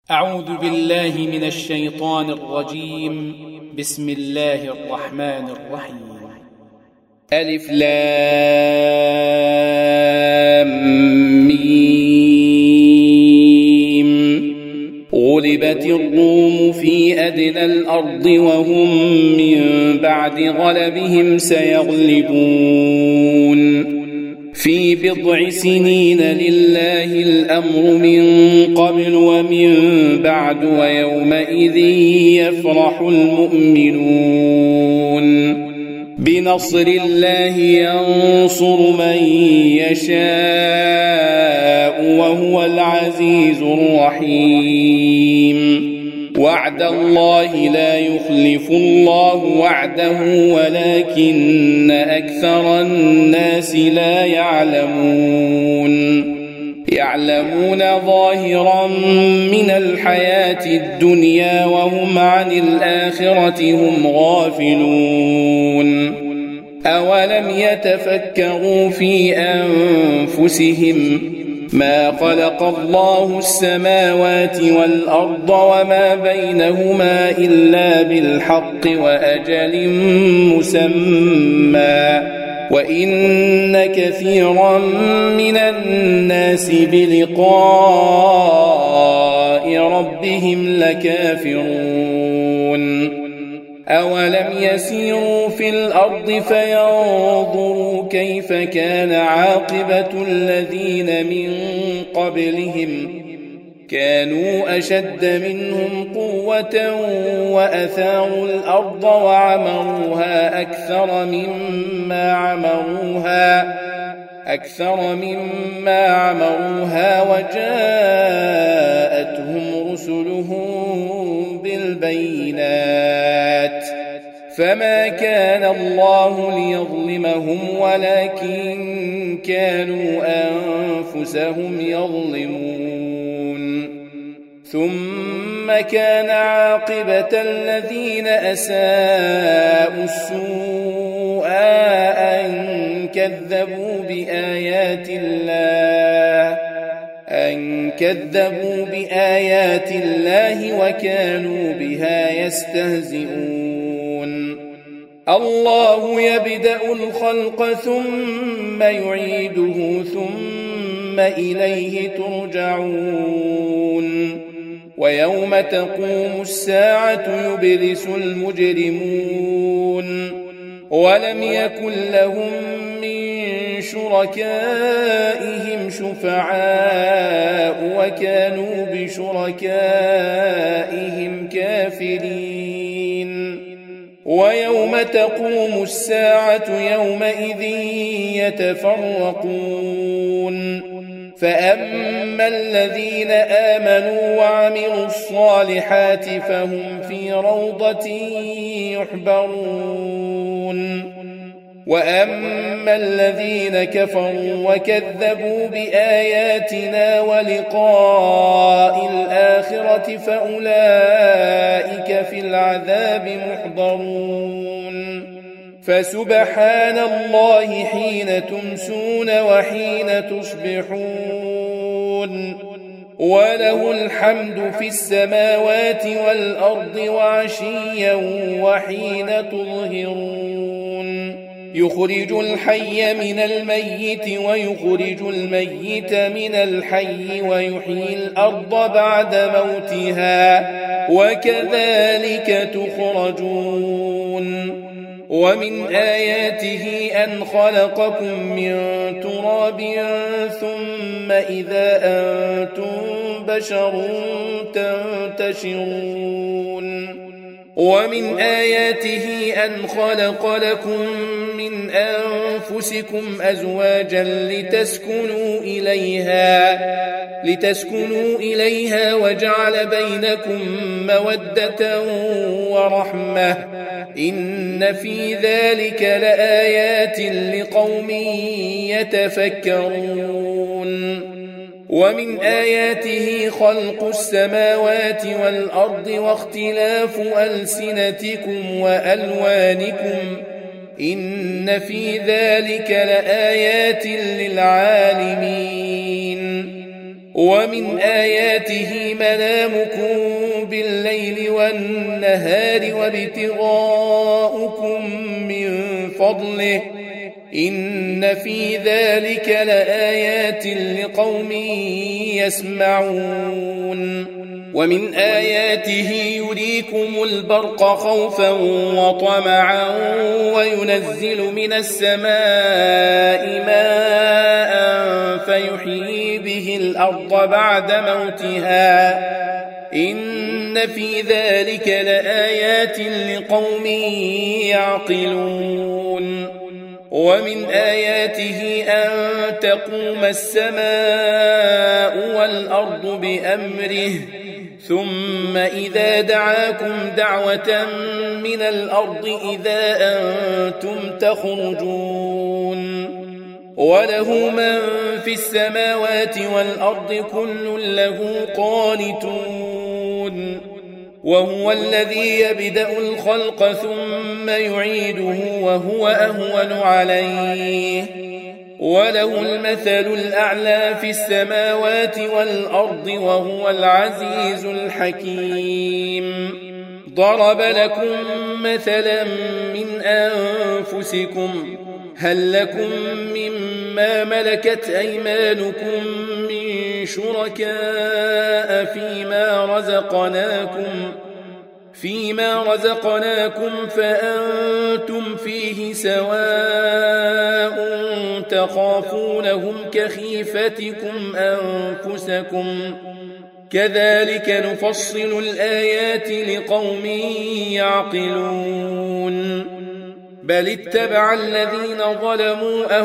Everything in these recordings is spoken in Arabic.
أعوذ بالله من الشيطان الرجيم. بسم الله الرحمن الرحيم. ألف لام ميم. غلبت الروم في أدنى الأرض وهم من بعد غلبهم سيغلبون في بضع سنين لله الأمر من قبل ومن بعد ويومئذ يفرح المؤمنون بنصر الله ينصر من يشاء وهو العزيز الرحيم. وعد الله لا يخلف الله وعده ولكن أكثر الناس لا يعلمون ظاهرا من الحياة الدنيا وهم عن الآخرة هم غافلون. أولم يتفكروا في أنفسهم ما خلق الله السماوات والأرض وما بينهما إلا بالحق وأجل مسمى وإن كثيرا من الناس بلقاء ربهم لكافرون. أولم يسيروا في الأرض فينظروا كيف كان عاقبة الذين من قبلهم كانوا أشد منهم قوة وأثاروا الأرض وعمروها أكثر مما عمروها وجاءتهم رسلهم بالبينات فما كان الله ليظلمهم ولكن كانوا أنفسهم يظلمون. ثم كان عاقبة الذين أساءوا السوء أن كذبوا بآيات الله وكانوا بها يستهزئون. الله يبدأ الخلق ثم يعيده ثم إليه ترجعون. ويوم تقوم الساعة يبلس المجرمون ولم يكن لهم من شركائهم شفعاء وكانوا بشركائهم كافرين. ويوم تقوم الساعة يومئذ يتفرقون فأما الذين آمنوا وعملوا الصالحات فهم في روضة يحبرون. وأما الذين كفروا وكذبوا بآياتنا ولقاء الآخرة فأولئك في العذاب محضرون. فسبحان الله حين تمسون وحين تصبحون وله الحمد في السماوات والأرض وعشيا وحين تظهرون. يخرج الحي من الميت ويخرج الميت من الحي ويحيي الأرض بعد موتها وكذلك تخرجون. ومن آياته أن خلقكم من تراب ثم إذا أنتم بشر تنتشرون. ومن آياته أن خلق لكم من أنفسكم أزواجا لتسكنوا إليها وجعل بينكم مودة ورحمة إن في ذلك لآيات لقوم يتفكرون. ومن آياته خلق السماوات والأرض واختلاف ألسنتكم وألوانكم إن في ذلك لآيات للعالمين. ومن آياته منامكم بالليل والنهار وابتغاؤكم من فضله إن في ذلك لآيات لقوم يسمعون ومن آياته يريكم البرق خوفا وطمعا وينزل من السماء ماء فيحيي به الأرض بعد موتها إن في ذلك لآيات لقوم يعقلون ومن آياته أن تقوم السماء والأرض بأمره ثم إذا دعاكم دعوة من الأرض إذا أنتم تخرجون وله من في السماوات والأرض كل له قانتون وهو الذي يبدأ الخلق ثم يعيده وهو أهون عليه وله المثل الأعلى في السماوات والأرض وهو العزيز الحكيم ضرب لكم مثلا من أنفسكم هل لكم مما ملكت أيمانكم من شركاء فيما رزقناكم فأنتم فيه سواء تخافونهم كخيفتكم أنفسكم كذلك نفصل الآيات لقوم يعقلون بل اتبع الذين ظلموا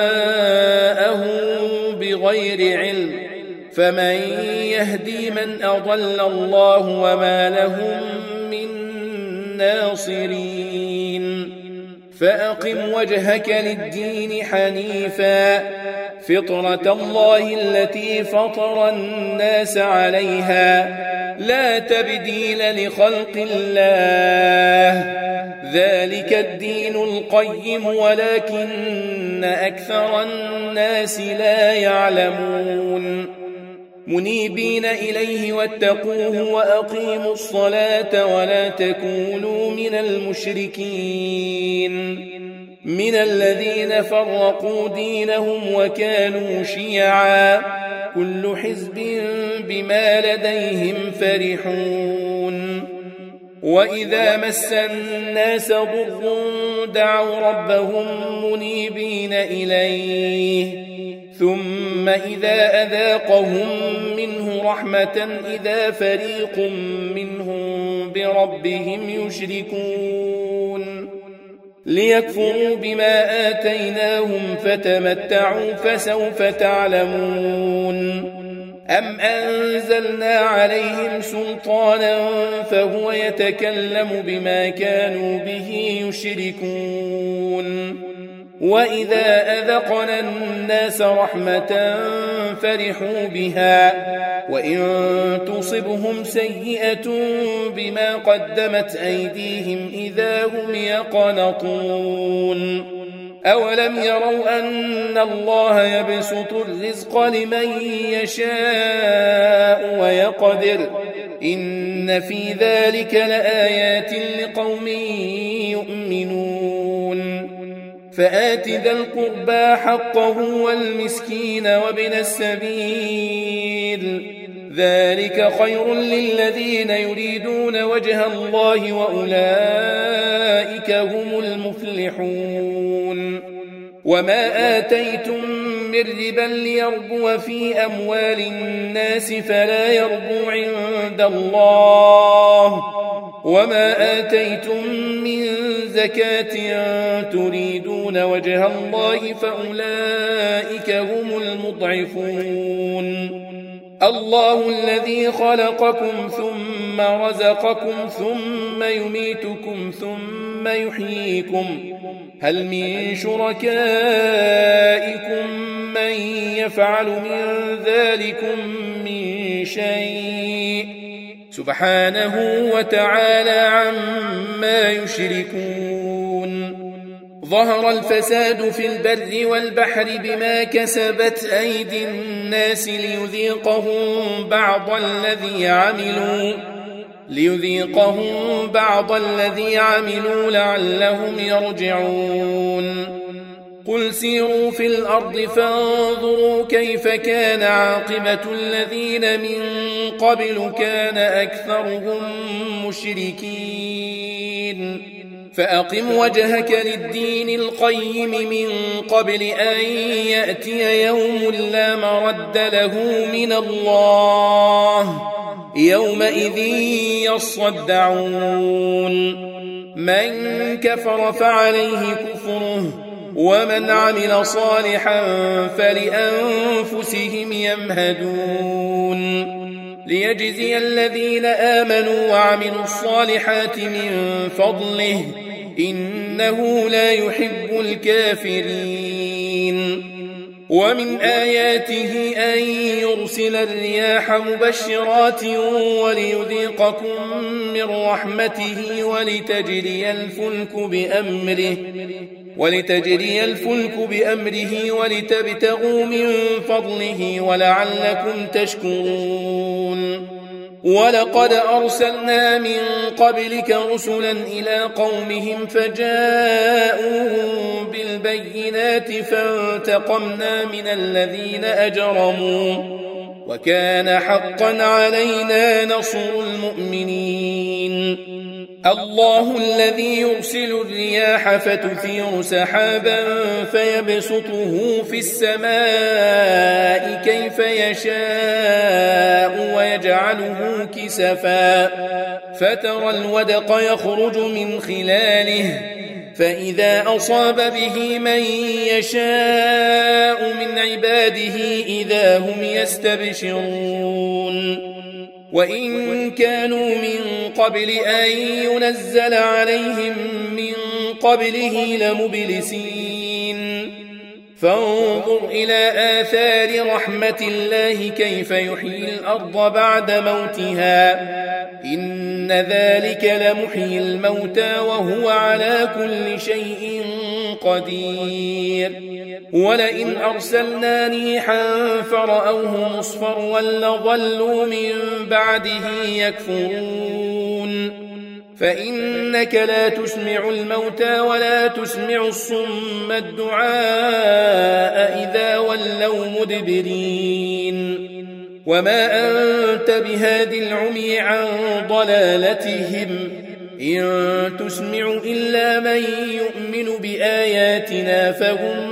أهواءهم بغير علم فمن يهدي من أضل الله وما لهم من ناصرين فأقم وجهك للدين حنيفا فطرة الله التي فطر الناس عليها لا تبديل لخلق الله ذلك الدين القيم ولكن أكثر الناس لا يعلمون منيبين إليه واتقوه وأقيموا الصلاة ولا تكونوا من المشركين من الذين فرقوا دينهم وكانوا شيعا كل حزب بما لديهم فرحون وإذا مس الناس ضر دعوا ربهم منيبين إليه ثم إذا أذاقهم منه رحمة إذا فريق منهم بربهم يشركون ليكفروا بما آتيناهم فتمتعوا فسوف تعلمون أم أنزلنا عليهم سلطانا فهو يتكلم بما كانوا به يشركون وإذا أذقنا الناس رحمة فرحوا بها وإن تصبهم سيئة بما قدمت أيديهم إذا هم يقنطون أولم يروا أن الله يبسط الرزق لمن يشاء ويقدر إن في ذلك لآيات لقوم يؤمنون فآت ذا القربى حقه والمسكين وابن السبيل ذلك خير للذين يريدون وجه الله وأولئك هم المفلحون وما آتيتم من ربا ليربو في أموال الناس فلا يربو عند الله وما آتيتم من زكاة تريدون وجه الله فأولئك هم المضعفون الله الذي خلقكم ثم رزقكم ثم يميتكم ثم يحييكم هل من شركائكم من يفعل من ذلكم من شيء سبحانه وتعالى عما يشركون ظهر الفساد في البر والبحر بما كسبت أيدي الناس ليذيقهم بعض الذي عملوا لعلهم يرجعون قل سيروا في الأرض فانظروا كيف كان عاقبة الذين من قبل كان أكثرهم مشركين فأقم وجهك للدين القيم من قبل أن يأتي يوم لا مرد له من الله يومئذ يصدعون من كفر فعليه كفره ومن عمل صالحا فلأنفسهم يمهدون ليجزي الذين آمنوا وعملوا الصالحات من فضله إنه لا يحب الكافرين ومن آياته أن يرسل الرياح مبشرات وليذيقكم من رحمته ولتجري الفلك بأمره ولتبتغوا من فضله ولعلكم تشكرون ولقد أرسلنا من قبلك رسلا إلى قومهم فجاءوهم بالبينات فانتقمنا من الذين أجرموا وكان حقا علينا نصر المؤمنين الله الذي يرسل الرياح فتثير سحابا فيبسطه في السماء كيف يشاء ويجعله كسفا فترى الودق يخرج من خلاله فإذا أصاب به من يشاء من عباده إذا هم يستبشرون وإن كانوا من قبل أن ينزل عليهم من قبله لمبلسين فانظر إلى آثار رحمة الله كيف يحيي الأرض بعد موتها إن ذلك لمحيي الموتى وهو على كل شيء قدير ولئن أرسلنا ريحا فرأوه مصفرا لظلوا من بعده يكفرون فإنك لا تسمع الموتى ولا تسمع الصم الدعاء إذا ولوا مدبرين وما أنت بهاد العمي عن ضلالتهم إن تسمع إلا من يؤمن بآياتنا فهم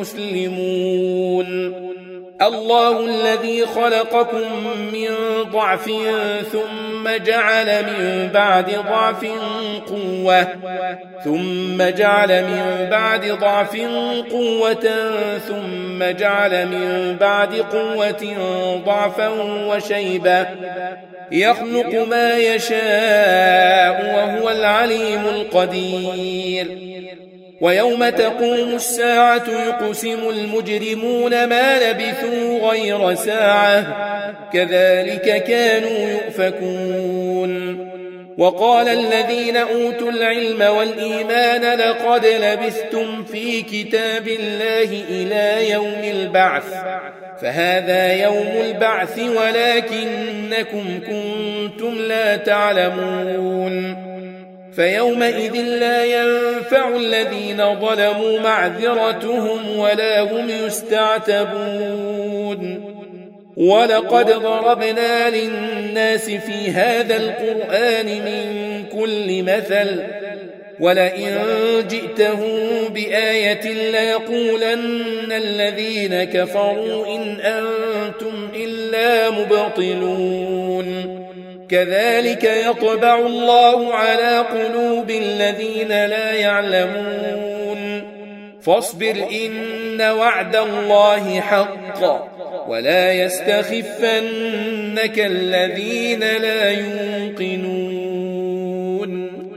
مسلمون الله الذي خلقكم من ضعف ثم جعل من بعد ضعف قوة ثم جعل من بعد قوة ضعفا وشيبة يخلق ما يشاء وهو العليم القدير ويوم تقوم الساعة يقسم المجرمون ما لبثوا غير ساعة كذلك كانوا يؤفكون وقال الذين أوتوا العلم والإيمان لقد لبثتم في كتاب الله إلى يوم البعث فهذا يوم البعث ولكنكم كنتم لا تعلمون فيومئذ لا ينفع الذين ظلموا معذرتهم ولا هم يستعتبون ولقد ضربنا للناس في هذا القرآن من كل مثل ولئن جئتهم بآية ليقولن الذين كفروا إن أنتم إلا مبطلون كذلك يطبع الله على قلوب الذين لا يعلمون فاصبر إن وعد الله حق ولا يستخفنك الذين لا يوقنون